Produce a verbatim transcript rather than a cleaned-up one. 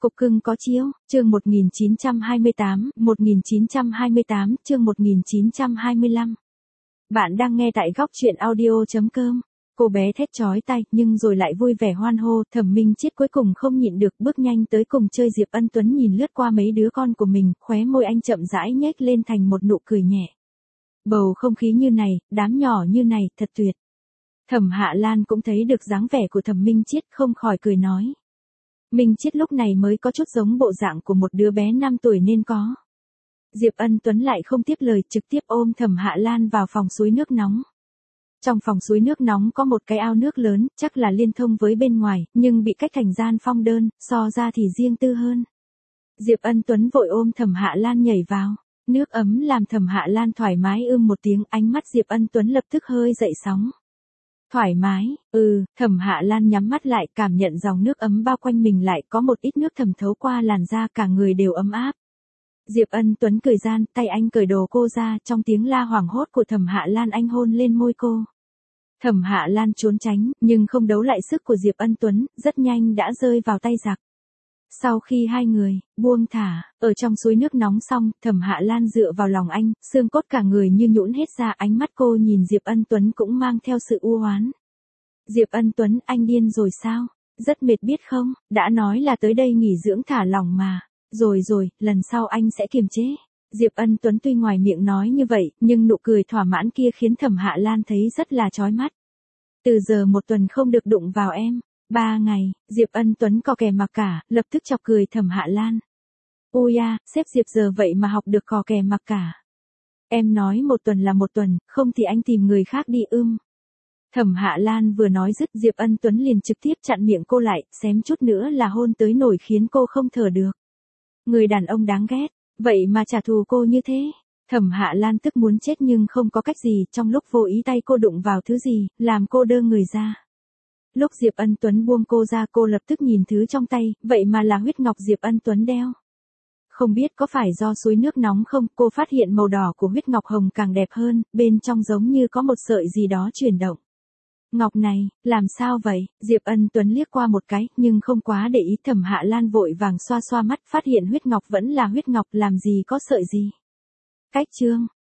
Cục cưng có chiếu, chương một nghìn chín trăm hai mươi tám, một nghìn chín trăm hai mươi tám, chương một nghìn chín trăm hai mươi lăm. Bạn đang nghe tại góc truyện audio chấm com. Cô bé thét chói tai, nhưng rồi lại vui vẻ hoan hô, Thẩm Minh Chiết cuối cùng không nhịn được, bước nhanh tới cùng chơi. Diệp Ân Tuấn nhìn lướt qua mấy đứa con của mình, khóe môi anh chậm rãi nhếch lên thành một nụ cười nhẹ. Bầu không khí như này, đám nhỏ như này, thật tuyệt. Thẩm Hạ Lan cũng thấy được dáng vẻ của Thẩm Minh Chiết, không khỏi cười nói. Minh Chiết lúc này mới có chút giống bộ dạng của một đứa bé năm tuổi nên có. Diệp Ân Tuấn lại không tiếp lời, trực tiếp ôm Thẩm Hạ Lan vào phòng suối nước nóng. Trong phòng suối nước nóng có một cái ao nước lớn, chắc là liên thông với bên ngoài, nhưng bị cách thành gian phong đơn, so ra thì riêng tư hơn. Diệp Ân Tuấn vội ôm Thẩm Hạ Lan nhảy vào. Nước ấm làm Thẩm Hạ Lan thoải mái ưm một tiếng, ánh mắt Diệp Ân Tuấn lập tức hơi dậy sóng. Thoải mái, ừ, Thẩm Hạ Lan nhắm mắt lại, cảm nhận dòng nước ấm bao quanh mình, lại có một ít nước thẩm thấu qua làn da, cả người đều ấm áp. Diệp Ân Tuấn cười gian, tay anh cởi đồ cô ra, trong tiếng la hoảng hốt của Thẩm Hạ Lan anh hôn lên môi cô. Thẩm Hạ Lan trốn tránh, nhưng không đấu lại sức của Diệp Ân Tuấn, rất nhanh đã rơi vào tay giặc. Sau khi hai người buông thả ở trong suối nước nóng xong, Thẩm Hạ Lan dựa vào lòng anh, xương cốt cả người như nhũn hết ra, ánh mắt cô nhìn Diệp Ân Tuấn cũng mang theo sự u oán. Diệp Ân Tuấn, anh điên rồi sao? Rất mệt biết không, đã nói là tới đây nghỉ dưỡng thả lỏng mà. Rồi rồi, lần sau anh sẽ kiềm chế. Diệp Ân Tuấn tuy ngoài miệng nói như vậy, nhưng nụ cười thỏa mãn kia khiến Thẩm Hạ Lan thấy rất là chói mắt. Từ giờ một tuần không được đụng vào em. Ba ngày, Diệp Ân Tuấn cò kè mặc cả, lập tức chọc cười Thẩm Hạ Lan. Ôi à, sếp Diệp giờ vậy mà học được cò kè mặc cả. Em nói một tuần là một tuần, không thì anh tìm người khác đi ưm. Thẩm Hạ Lan vừa nói dứt, Diệp Ân Tuấn liền trực tiếp chặn miệng cô lại, xém chút nữa là hôn tới nổi khiến cô không thở được. Người đàn ông đáng ghét, vậy mà trả thù cô như thế. Thẩm Hạ Lan tức muốn chết nhưng không có cách gì, trong lúc vô ý tay cô đụng vào thứ gì, làm cô đơ người ra. Lúc Diệp Ân Tuấn buông cô ra, cô lập tức nhìn thứ trong tay, vậy mà là huyết ngọc Diệp Ân Tuấn đeo. Không biết có phải do suối nước nóng không, cô phát hiện màu đỏ của huyết ngọc hồng càng đẹp hơn, bên trong giống như có một sợi gì đó chuyển động. Ngọc này, làm sao vậy? Diệp Ân Tuấn liếc qua một cái, nhưng không quá để ý. Thẩm Hạ Lan vội vàng xoa xoa mắt, phát hiện huyết ngọc vẫn là huyết ngọc, làm gì có sợi gì. Cách chương,